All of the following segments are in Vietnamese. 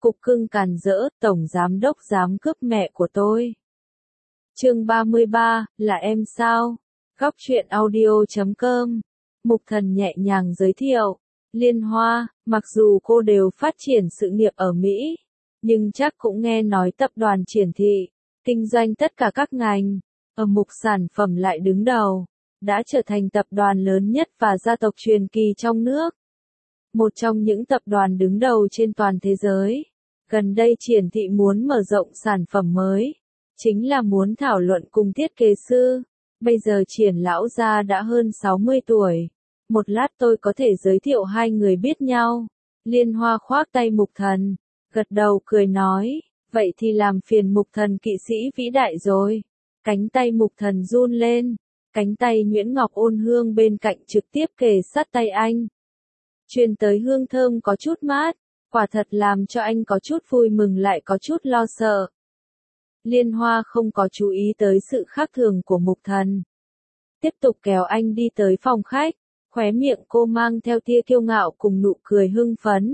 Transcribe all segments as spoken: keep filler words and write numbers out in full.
Cục cưng càn rỡ, tổng giám đốc dám cướp mẹ của tôi. Chương ba mươi ba, là em sao? Góc truyện audio chấm com. Mục Thần nhẹ nhàng giới thiệu. Liên Hoa, mặc dù cô đều phát triển sự nghiệp ở Mỹ, nhưng chắc cũng nghe nói tập đoàn Triển Thị, kinh doanh tất cả các ngành, ở mục sản phẩm lại đứng đầu, đã trở thành tập đoàn lớn nhất và gia tộc truyền kỳ trong nước. Một trong những tập đoàn đứng đầu trên toàn thế giới. Gần đây Triển Thị muốn mở rộng sản phẩm mới, chính là muốn thảo luận cùng thiết kế sư. Bây giờ Triển lão gia đã hơn sáu mươi tuổi. Một lát tôi có thể giới thiệu hai người biết nhau. Liên Hoa khoác tay Mục Thần, gật đầu cười nói, vậy thì làm phiền Mục Thần kỵ sĩ vĩ đại rồi. Cánh tay Mục Thần run lên, cánh tay nhuyễn ngọc ôn hương bên cạnh trực tiếp kề sát tay anh. Truyền tới hương thơm có chút mát, quả thật làm cho anh có chút vui mừng lại có chút lo sợ. Liên Hoa không có chú ý tới sự khác thường của Mục Thần. Tiếp tục kéo anh đi tới phòng khách, khóe miệng cô mang theo tia kiêu ngạo cùng nụ cười hưng phấn.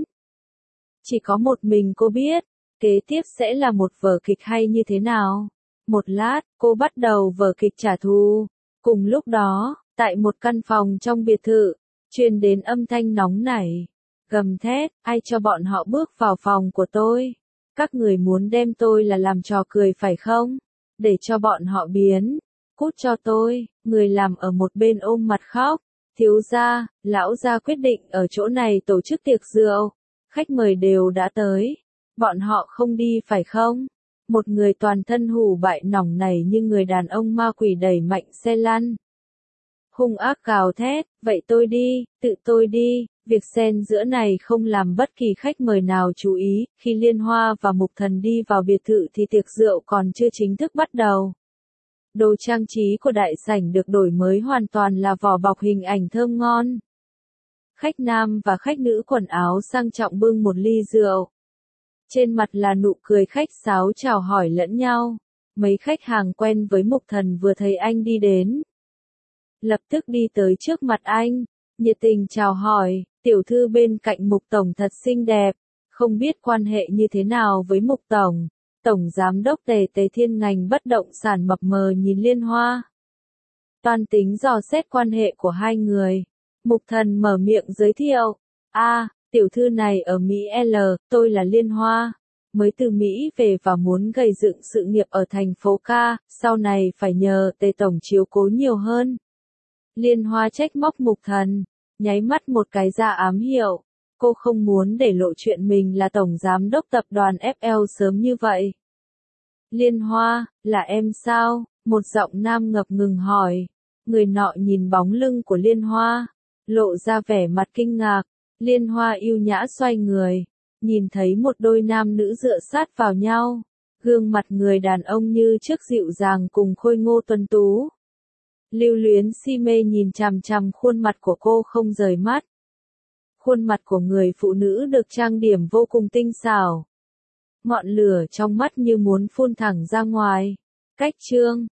Chỉ có một mình cô biết, kế tiếp sẽ là một vở kịch hay như thế nào. Một lát, cô bắt đầu vở kịch trả thù. Cùng lúc đó, tại một căn phòng trong biệt thự, truyền đến âm thanh nóng nảy, gầm thét, ai cho bọn họ bước vào phòng của tôi? Các người muốn đem tôi là làm trò cười phải không? Để cho bọn họ biến, cút cho tôi. Người làm ở một bên ôm mặt khóc, thiếu gia, lão gia quyết định ở chỗ này tổ chức tiệc rượu, khách mời đều đã tới, bọn họ không đi phải không? Một người toàn thân hủ bại nòng nảy như người đàn ông ma quỷ đẩy mạnh xe lăn. Hung ác gào thét, vậy tôi đi, tự tôi đi. Việc xen giữa này không làm bất kỳ khách mời nào chú ý, khi Liên Hoa và Mục Thần đi vào biệt thự thì tiệc rượu còn chưa chính thức bắt đầu. Đồ trang trí của đại sảnh được đổi mới hoàn toàn là vỏ bọc hình ảnh thơm ngon. Khách nam và khách nữ quần áo sang trọng bưng một ly rượu. Trên mặt là nụ cười khách sáo chào hỏi lẫn nhau. Mấy khách hàng quen với Mục Thần vừa thấy anh đi đến, lập tức đi tới trước mặt anh, nhiệt tình chào hỏi, tiểu thư bên cạnh Mục Tổng thật xinh đẹp, không biết quan hệ như thế nào với Mục Tổng. Tổng Giám đốc Tề Tề Thiên ngành bất động sản mập mờ nhìn Liên Hoa. Toan tính dò xét quan hệ của hai người. Mục Thần mở miệng giới thiệu. A, tiểu thư này ở Mỹ L, tôi là Liên Hoa. Mới từ Mỹ về và muốn gây dựng sự nghiệp ở thành phố Ca, sau này phải nhờ Tề Tổng chiếu cố nhiều hơn. Liên Hoa trách móc Mục Thần, nháy mắt một cái ra ám hiệu. Cô không muốn để lộ chuyện mình là tổng giám đốc tập đoàn ép lờ sớm như vậy. Liên Hoa, là em sao? Một giọng nam ngập ngừng hỏi. Người nọ nhìn bóng lưng của Liên Hoa, lộ ra vẻ mặt kinh ngạc. Liên Hoa yêu nhã xoay người, nhìn thấy một đôi nam nữ dựa sát vào nhau. Gương mặt người đàn ông như trước dịu dàng cùng khôi ngô tuấn tú. Lưu luyến si mê nhìn chằm chằm khuôn mặt của cô không rời mắt. Khuôn mặt của người phụ nữ được trang điểm vô cùng tinh xảo. Ngọn lửa trong mắt như muốn phun thẳng ra ngoài. Cách chương